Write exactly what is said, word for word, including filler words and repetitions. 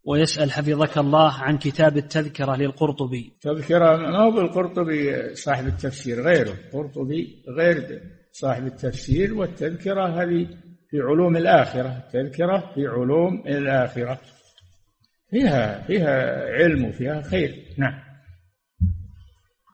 ويسأل حفظك الله عن كتاب التذكرة للقرطبي. تذكرة ما هو بالقرطبي صاحب التفسير، غيره. قرطبي غير صاحب التفسير، والتذكرة هذه في علوم الآخرة. التذكرة في علوم الآخرة فيها فيها علم وفيها خير. نعم.